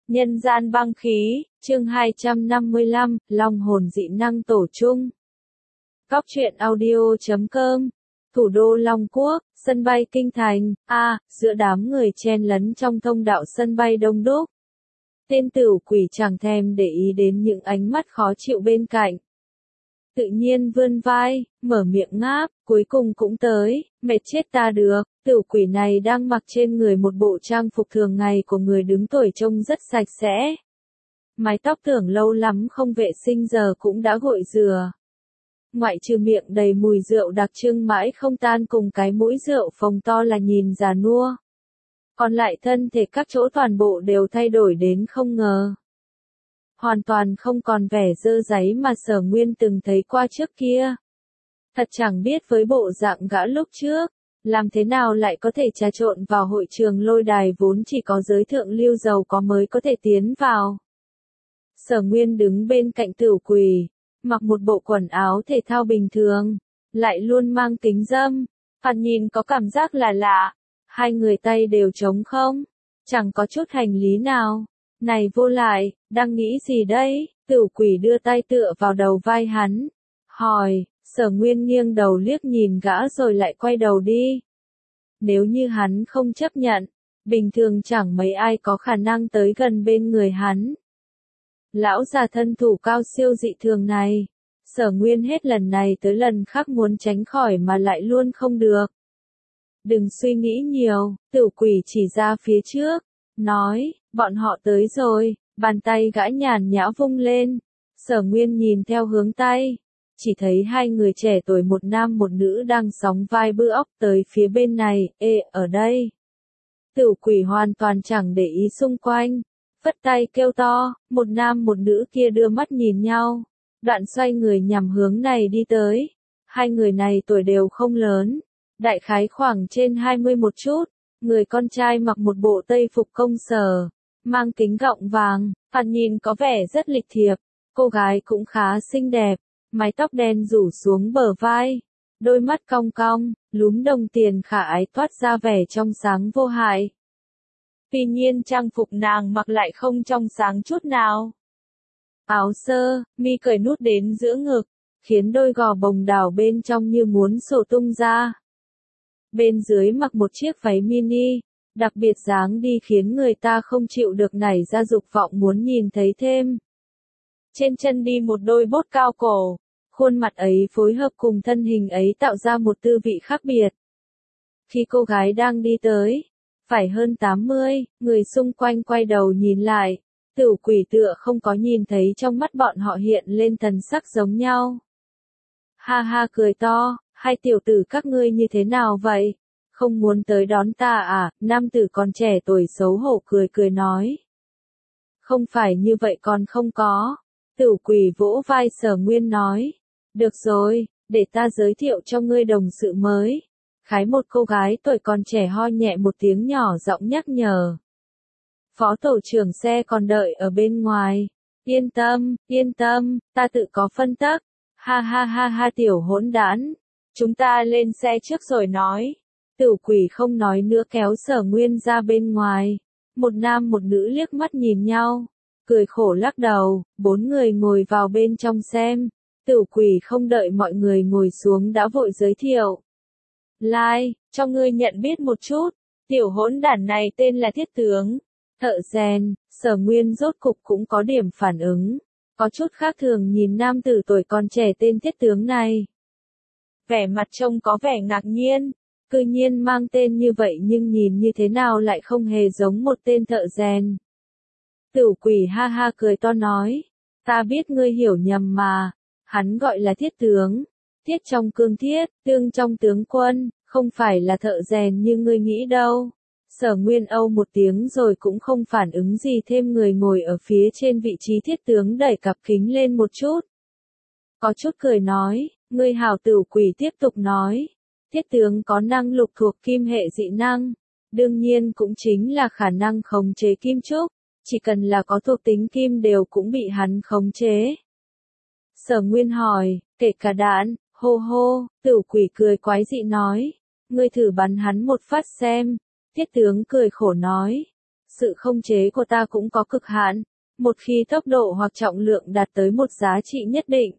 Nhân gian băng khí, chương 255, Long hồn dị năng tổ chung. Góc truyện audio.com. Thủ đô Long Quốc, sân bay Kinh Thành, giữa đám người chen lấn trong thông đạo sân bay đông đúc. Tên tửu quỷ chẳng thèm để ý đến những ánh mắt khó chịu bên cạnh. Tự nhiên vươn vai, mở miệng ngáp, cuối cùng cũng tới, mệt chết ta được. Tửu quỷ này đang mặc trên người một bộ trang phục thường ngày của người đứng tuổi trông rất sạch sẽ. Mái tóc tưởng lâu lắm không vệ sinh giờ cũng đã gội rửa. Ngoại trừ miệng đầy mùi rượu đặc trưng mãi không tan cùng cái mũi rượu phồng to là nhìn già nua. Còn lại thân thể các chỗ toàn bộ đều thay đổi đến không ngờ. Hoàn toàn không còn vẻ dơ dáy mà Sở Nguyên từng thấy qua trước kia. Thật chẳng biết với bộ dạng gã lúc trước, làm thế nào lại có thể trà trộn vào hội trường lôi đài vốn chỉ có giới thượng lưu giàu có mới có thể tiến vào. Sở Nguyên đứng bên cạnh tửu quỷ, mặc một bộ quần áo thể thao bình thường, lại luôn mang kính râm, thoạt nhìn có cảm giác là lạ, hai người tay đều trống không, chẳng có chút hành lý nào. Này vô lại, đang nghĩ gì đấy? Tửu quỷ đưa tay tựa vào đầu vai hắn, hỏi. Sở Nguyên nghiêng đầu liếc nhìn gã rồi lại quay đầu đi. Nếu như hắn không chấp nhận, bình thường chẳng mấy ai có khả năng tới gần bên người hắn. Lão già thân thủ cao siêu dị thường này, Sở Nguyên hết lần này tới lần khác muốn tránh khỏi mà lại luôn không được. Đừng suy nghĩ nhiều, tửu quỷ chỉ ra phía trước, nói, bọn họ tới rồi, bàn tay gã nhàn nhã vung lên. Sở Nguyên nhìn theo hướng tay. Chỉ thấy hai người trẻ tuổi một nam một nữ đang sóng vai bư óc tới phía bên này, ở đây. Tửu quỷ hoàn toàn chẳng để ý xung quanh, phất tay kêu to, một nam một nữ kia đưa mắt nhìn nhau, đoạn xoay người nhằm hướng này đi tới. Hai người này tuổi đều không lớn, đại khái khoảng trên 20 một chút, người con trai mặc một bộ tây phục công sở, mang kính gọng vàng, thoạt nhìn có vẻ rất lịch thiệp, cô gái cũng khá xinh đẹp. Mái tóc đen rủ xuống bờ vai, đôi mắt cong cong, lúm đồng tiền khả ái toát ra vẻ trong sáng vô hại. Tuy nhiên trang phục nàng mặc lại không trong sáng chút nào. Áo sơ, mi cởi nút đến giữa ngực, khiến đôi gò bồng đảo bên trong như muốn sổ tung ra. Bên dưới mặc một chiếc váy mini, đặc biệt dáng đi khiến người ta không chịu được nảy ra dục vọng muốn nhìn thấy thêm. Trên chân đi một đôi bốt cao cổ, khuôn mặt ấy phối hợp cùng thân hình ấy tạo ra một tư vị khác biệt. Khi cô gái đang đi tới, phải hơn 80, người xung quanh quay đầu nhìn lại, tửu quỷ tựa không có nhìn thấy trong mắt bọn họ hiện lên thần sắc giống nhau. Ha ha cười to, hai tiểu tử các ngươi như thế nào vậy? Không muốn tới đón ta à? Nam tử còn trẻ tuổi xấu hổ cười cười nói. Không phải như vậy còn không có. Tửu quỷ vỗ vai Sở Nguyên nói, được rồi, để ta giới thiệu cho ngươi đồng sự mới. Khái một cô gái tuổi còn trẻ ho nhẹ một tiếng nhỏ giọng nhắc nhở. Phó tổ trưởng xe còn đợi ở bên ngoài. Yên tâm, ta tự có phân tắc. Ha ha ha ha tiểu hỗn đản. Chúng ta lên xe trước rồi nói. Tửu quỷ không nói nữa kéo Sở Nguyên ra bên ngoài. Một nam một nữ liếc mắt nhìn nhau. Cười khổ lắc đầu, bốn người ngồi vào bên trong xem. Tửu quỷ không đợi mọi người ngồi xuống đã vội giới thiệu. Lai, cho ngươi nhận biết một chút, tiểu hỗn đản này tên là Thiết Tướng. Thợ rèn, Sở Nguyên rốt cục cũng có điểm phản ứng. Có chút khác thường nhìn nam tử tuổi còn trẻ tên Thiết Tướng này. Vẻ mặt trông có vẻ ngạc nhiên, cư nhiên mang tên như vậy nhưng nhìn như thế nào lại không hề giống một tên thợ rèn. Tửu quỷ ha ha cười to nói, ta biết ngươi hiểu nhầm mà, hắn gọi là Thiết Tướng, thiết trong cương thiết, tương trong tướng quân, không phải là thợ rèn như ngươi nghĩ đâu. Sở Nguyên âu một tiếng rồi cũng không phản ứng gì thêm, người ngồi ở phía trên vị trí Thiết Tướng đẩy cặp kính lên một chút. Có chút cười nói, ngươi hảo. Tửu quỷ tiếp tục nói, Thiết Tướng có năng lực thuộc kim hệ dị năng, đương nhiên cũng chính là khả năng khống chế kim trúc. Chỉ cần là có thuộc tính kim đều cũng bị hắn khống chế. Sở Nguyên hỏi, kể cả đạn, hô hô, tửu quỷ cười quái dị nói, ngươi thử bắn hắn một phát xem. Thiết Tướng cười khổ nói, sự khống chế của ta cũng có cực hạn. Một khi tốc độ hoặc trọng lượng đạt tới một giá trị nhất định,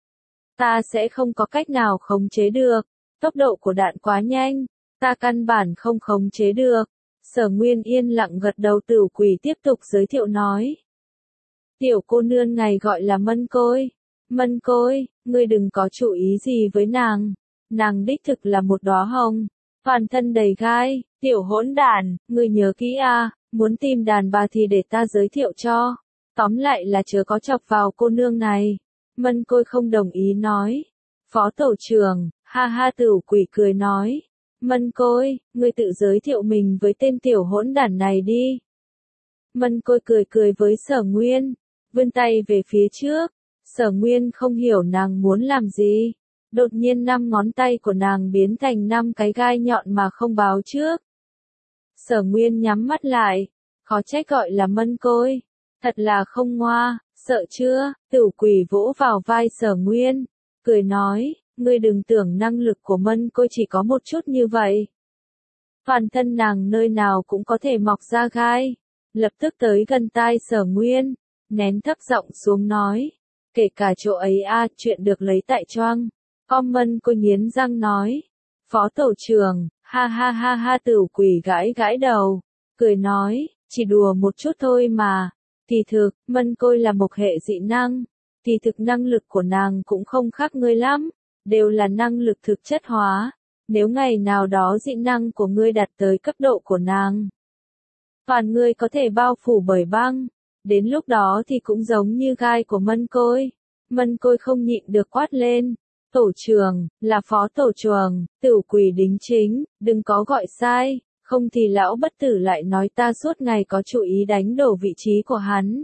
ta sẽ không có cách nào khống chế được. Tốc độ của đạn quá nhanh, ta căn bản không khống chế được. Sở Nguyên yên lặng gật đầu. Tửu Quỷ tiếp tục giới thiệu nói. Tiểu cô nương này gọi là Mân Côi. Mân Côi, ngươi đừng có chú ý gì với nàng. Nàng đích thực là một đóa hồng, toàn thân đầy gai. Tiểu hỗn đản, ngươi nhớ kỹ à, muốn tìm đàn bà thì để ta giới thiệu cho. Tóm lại là chớ có chọc vào cô nương này. Mân Côi không đồng ý nói. Phó tổ trưởng, ha ha. Tửu Quỷ cười nói. Mân Côi, ngươi tự giới thiệu mình với tên tiểu hỗn đản này đi. Mân Côi cười cười với Sở Nguyên, vươn tay về phía trước. Sở Nguyên không hiểu nàng muốn làm gì. Đột nhiên 5 ngón tay của nàng biến thành 5 cái gai nhọn mà không báo trước. Sở Nguyên nhắm mắt lại, khó trách gọi là Mân Côi. Thật là không ngoa, sợ chưa? Tửu Quỷ vỗ vào vai Sở Nguyên, cười nói, ngươi đừng tưởng năng lực của Mân Côi chỉ có một chút như vậy. Toàn thân nàng nơi nào cũng có thể mọc ra gai. Lập tức tới gần tai Sở Nguyên, nén thấp giọng xuống nói, kể cả chỗ ấy a, chuyện được lấy tại choang. Mân Côi nghiến răng nói, Phó tổ trưởng, ha ha ha ha. Tửu Quỷ gãi gãi đầu, cười nói, chỉ đùa một chút thôi mà. Kỳ thực, Mân Côi là một hệ dị năng. Kỳ thực năng lực của nàng cũng không khác ngươi lắm, đều là năng lực thực chất hóa. Nếu ngày nào đó dị năng của ngươi đạt tới cấp độ của nàng, toàn ngươi có thể bao phủ bởi băng. Đến lúc đó thì cũng giống như gai của Mân Côi. Mân Côi không nhịn được quát lên. Tổ trưởng, là phó tổ trưởng. Tửu Quỷ đính chính, đừng có gọi sai, không thì lão bất tử lại nói ta suốt ngày có chủ ý đánh đổ vị trí của hắn.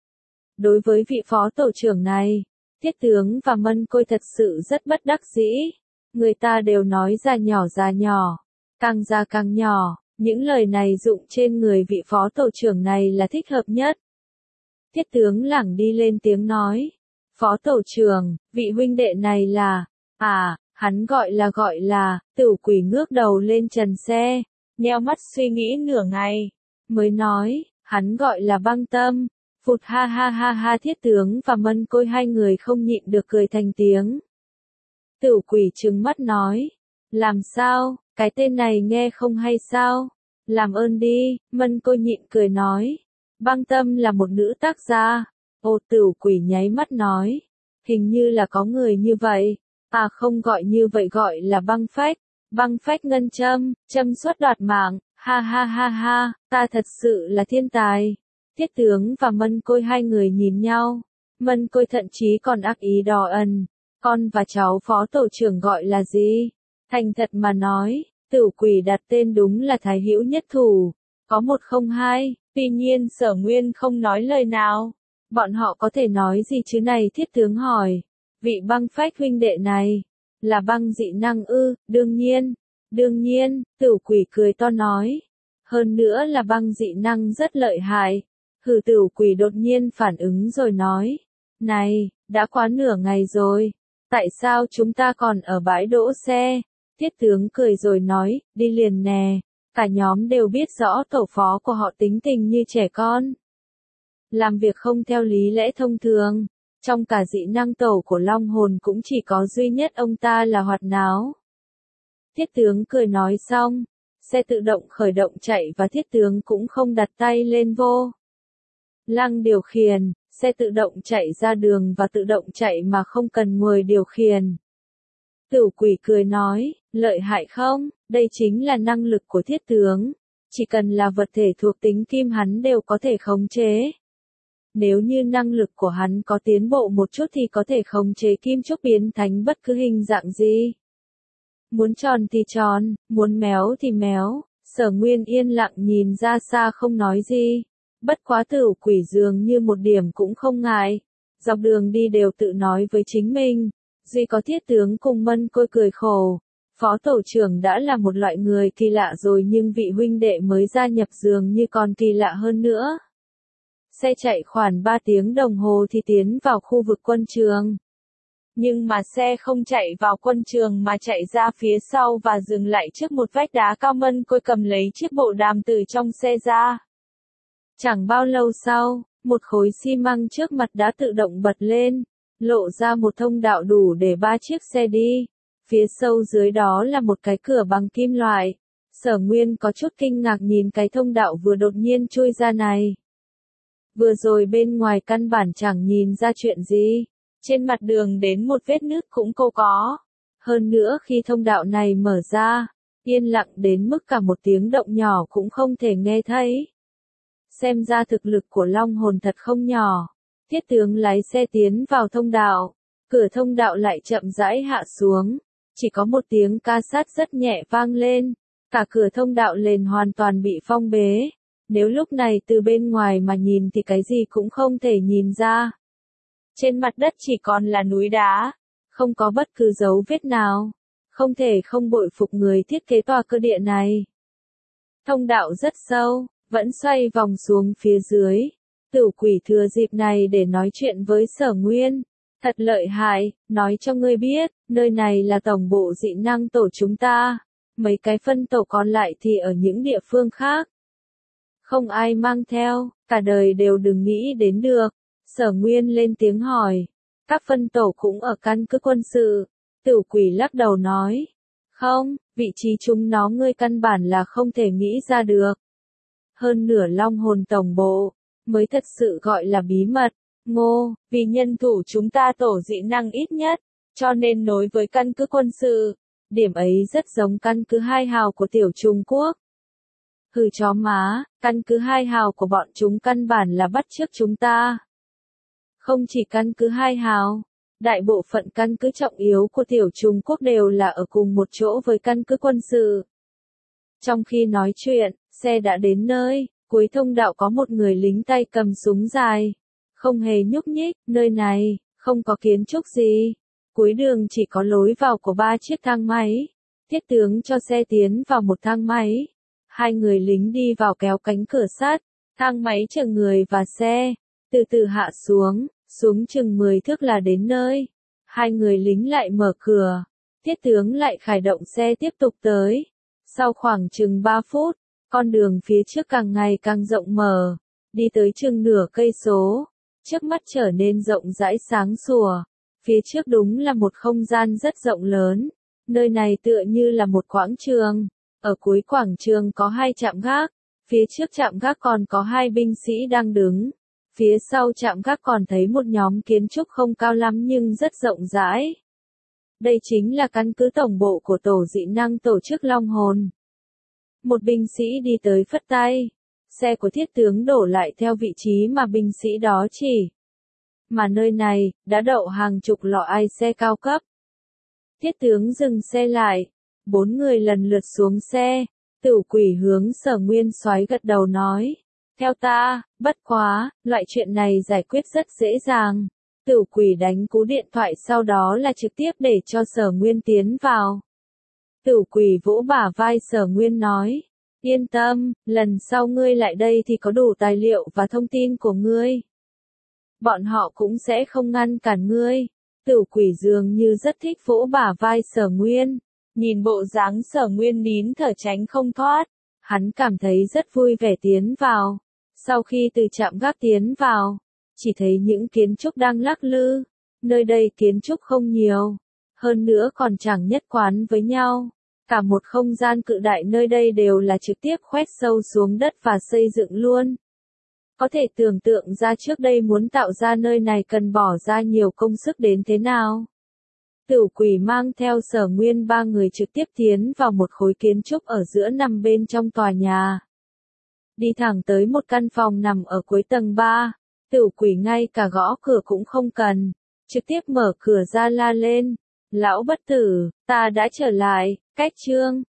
Đối với vị phó tổ trưởng này, Thiết tướng và Mân Côi thật sự rất bất đắc dĩ. Người ta đều nói già nhỏ, càng già càng nhỏ. Những lời này dụng trên người vị phó tổ trưởng này là thích hợp nhất. Thiết tướng lẳng đi lên tiếng nói. Phó tổ trưởng, vị huynh đệ này là, hắn gọi là, Tửu Quỷ ngước đầu lên trần xe, nheo mắt suy nghĩ nửa ngày, mới nói, hắn gọi là Băng Tâm. Phụt ha ha ha ha. Thiết tướng và Mân Côi hai người không nhịn được cười thành tiếng. Tửu Quỷ trừng mắt nói, làm sao, cái tên này nghe không hay sao? Làm ơn đi. Mân Côi nhịn cười nói, Băng Tâm là một nữ tác gia. Tửu Quỷ nháy mắt nói, hình như là có người như vậy. Không gọi như vậy, gọi là băng phách ngân châm, châm suất đoạt mạng. Ha ha ha ha, ta thật sự là thiên tài. Thiết tướng và Mân Côi hai người nhìn nhau. Mân Côi thậm chí còn ác ý đỏ ẩn. Con và cháu phó tổ trưởng gọi là gì? Thành thật mà nói, Tửu Quỷ đặt tên đúng là Thái Hữu Nhất Thủ. Có 1 không 2, tuy nhiên Sở Nguyên không nói lời nào. Bọn họ có thể nói gì chứ này? Thiết tướng hỏi. Vị băng phách huynh đệ này, là băng dị năng ư? Đương nhiên, Tửu Quỷ cười to nói. Hơn nữa là băng dị năng rất lợi hại. Tửu Quỷ đột nhiên phản ứng rồi nói. Này, đã quá nửa ngày rồi. Tại sao chúng ta còn ở bãi đỗ xe? Thiết tướng cười rồi nói, đi liền nè. Cả nhóm đều biết rõ tổ phó của họ tính tình như trẻ con. Làm việc không theo lý lẽ thông thường. Trong cả dị năng tổ của Long Hồn cũng chỉ có duy nhất ông ta là hoạt náo. Thiết tướng cười nói xong, xe tự động khởi động chạy và thiết tướng cũng không đặt tay lên vô lăng điều khiển, xe tự động chạy ra đường và tự động chạy mà không cần người điều khiển. Tửu Quỷ cười nói, lợi hại không? Đây chính là năng lực của thiết tướng. Chỉ cần là vật thể thuộc tính kim hắn đều có thể khống chế. Nếu như năng lực của hắn có tiến bộ một chút thì có thể khống chế kim trúc biến thành bất cứ hình dạng gì. Muốn tròn thì tròn, muốn méo thì méo. Sở Nguyên yên lặng nhìn ra xa không nói gì. Bất quá Tửu Quỷ dường như một điểm cũng không ngại. Dọc đường đi đều tự nói với chính mình. Duy có thiết tướng cùng Mân Côi cười khổ. Phó tổ trưởng đã là một loại người kỳ lạ rồi nhưng vị huynh đệ mới gia nhập dường như còn kỳ lạ hơn nữa. Xe chạy khoảng 3 tiếng đồng hồ thì tiến vào khu vực quân trường. Nhưng mà xe không chạy vào quân trường mà chạy ra phía sau và dừng lại trước một vách đá cao. Mân Côi cầm lấy chiếc bộ đàm từ trong xe ra. Chẳng bao lâu sau, một khối xi măng trước mặt đã tự động bật lên, lộ ra một thông đạo đủ để 3 chiếc xe đi. Phía sâu dưới đó là một cái cửa bằng kim loại. Sở Nguyên có chút kinh ngạc nhìn cái thông đạo vừa đột nhiên chui ra này. Vừa rồi bên ngoài căn bản chẳng nhìn ra chuyện gì. Trên mặt đường đến một vết nứt cũng không có. Hơn nữa khi thông đạo này mở ra, yên lặng đến mức cả một tiếng động nhỏ cũng không thể nghe thấy. Xem ra thực lực của Long Hồn thật không nhỏ. Thiết tướng lái xe tiến vào thông đạo. Cửa thông đạo lại chậm rãi hạ xuống. Chỉ có một tiếng ca sát rất nhẹ vang lên. Cả cửa thông đạo lên hoàn toàn bị phong bế. Nếu lúc này từ bên ngoài mà nhìn thì cái gì cũng không thể nhìn ra. Trên mặt đất chỉ còn là núi đá. Không có bất cứ dấu vết nào. Không thể không bội phục người thiết kế tòa cơ địa này. Thông đạo rất sâu, vẫn xoay vòng xuống phía dưới. Tử Quỷ thừa dịp này để nói chuyện với Sở Nguyên. Thật lợi hại, nói cho ngươi biết, nơi này là tổng bộ dị năng tổ chúng ta. Mấy cái phân tổ còn lại thì ở những địa phương khác. Không ai mang theo, cả đời đều đừng nghĩ đến được. Sở Nguyên lên tiếng hỏi. Các phân tổ cũng ở căn cứ quân sự. Tử Quỷ lắc đầu nói. Không, vị trí chúng nó ngươi căn bản là không thể nghĩ ra được. Hơn nửa Long Hồn tổng bộ, mới thật sự gọi là bí mật. Ngô, vì nhân thủ chúng ta tổ dị năng ít nhất, cho nên nối với căn cứ quân sự. Điểm ấy rất giống căn cứ 2 hào của tiểu Trung Quốc. Hừ chó má, căn cứ 2 hào của bọn chúng căn bản là bắt chước chúng ta. Không chỉ căn cứ 2 hào, đại bộ phận căn cứ trọng yếu của tiểu Trung Quốc đều là ở cùng một chỗ với căn cứ quân sự. Trong khi nói chuyện, xe đã đến nơi, cuối thông đạo có một người lính tay cầm súng dài. Không hề nhúc nhích, nơi này, không có kiến trúc gì. Cuối đường chỉ có lối vào của 3 chiếc thang máy. Thiết tướng cho xe tiến vào một thang máy. 2 người lính đi vào kéo cánh cửa sắt. Thang máy chở người và xe. Từ từ hạ xuống, xuống chừng 10 thước là đến nơi. 2 người lính lại mở cửa. Thiết tướng lại khởi động xe tiếp tục tới. Sau khoảng chừng 3 phút, con đường phía trước càng ngày càng rộng mở. Đi tới chừng nửa cây số. Trước mắt trở nên rộng rãi sáng sủa. Phía trước đúng là một không gian rất rộng lớn. Nơi này tựa như là một quảng trường. Ở cuối quảng trường có 2 trạm gác. Phía trước trạm gác còn có 2 binh sĩ đang đứng. Phía sau trạm gác còn thấy một nhóm kiến trúc không cao lắm nhưng rất rộng rãi. Đây chính là căn cứ tổng bộ của tổ dị năng tổ chức Long Hồn. Một binh sĩ đi tới phất tay. Xe của thiết tướng đổ lại theo vị trí mà binh sĩ đó chỉ. Mà nơi này, đã đậu hàng chục loại xe cao cấp. Thiết tướng dừng xe lại. 4 người lần lượt xuống xe. Tử Quỷ hướng Sở Nguyên Soái gật đầu nói. Theo ta, bất quá, loại chuyện này giải quyết rất dễ dàng. Tử Quỷ đánh cú điện thoại sau đó là trực tiếp để cho Sở Nguyên tiến vào. Tử Quỷ vỗ bả vai Sở Nguyên nói. Yên tâm, lần sau ngươi lại đây thì có đủ tài liệu và thông tin của ngươi. Bọn họ cũng sẽ không ngăn cản ngươi. Tử Quỷ dường như rất thích vỗ bả vai Sở Nguyên. Nhìn bộ dáng Sở Nguyên nín thở tránh không thoát. Hắn cảm thấy rất vui vẻ tiến vào. Sau khi từ trạm gác tiến vào, chỉ thấy những kiến trúc đang lắc lư. Nơi đây kiến trúc không nhiều. Hơn nữa còn chẳng nhất quán với nhau. Cả một không gian cự đại nơi đây đều là trực tiếp khoét sâu xuống đất và xây dựng luôn. Có thể tưởng tượng ra trước đây muốn tạo ra nơi này cần bỏ ra nhiều công sức đến thế nào. Tử Quỷ mang theo Sở Nguyên 3 người trực tiếp tiến vào một khối kiến trúc ở giữa nằm bên trong tòa nhà. Đi thẳng tới một căn phòng nằm ở cuối tầng 3. Tử Quỷ ngay cả gõ cửa cũng không cần. Trực tiếp mở cửa ra la lên. Lão bất tử, ta đã trở lại, cách chương.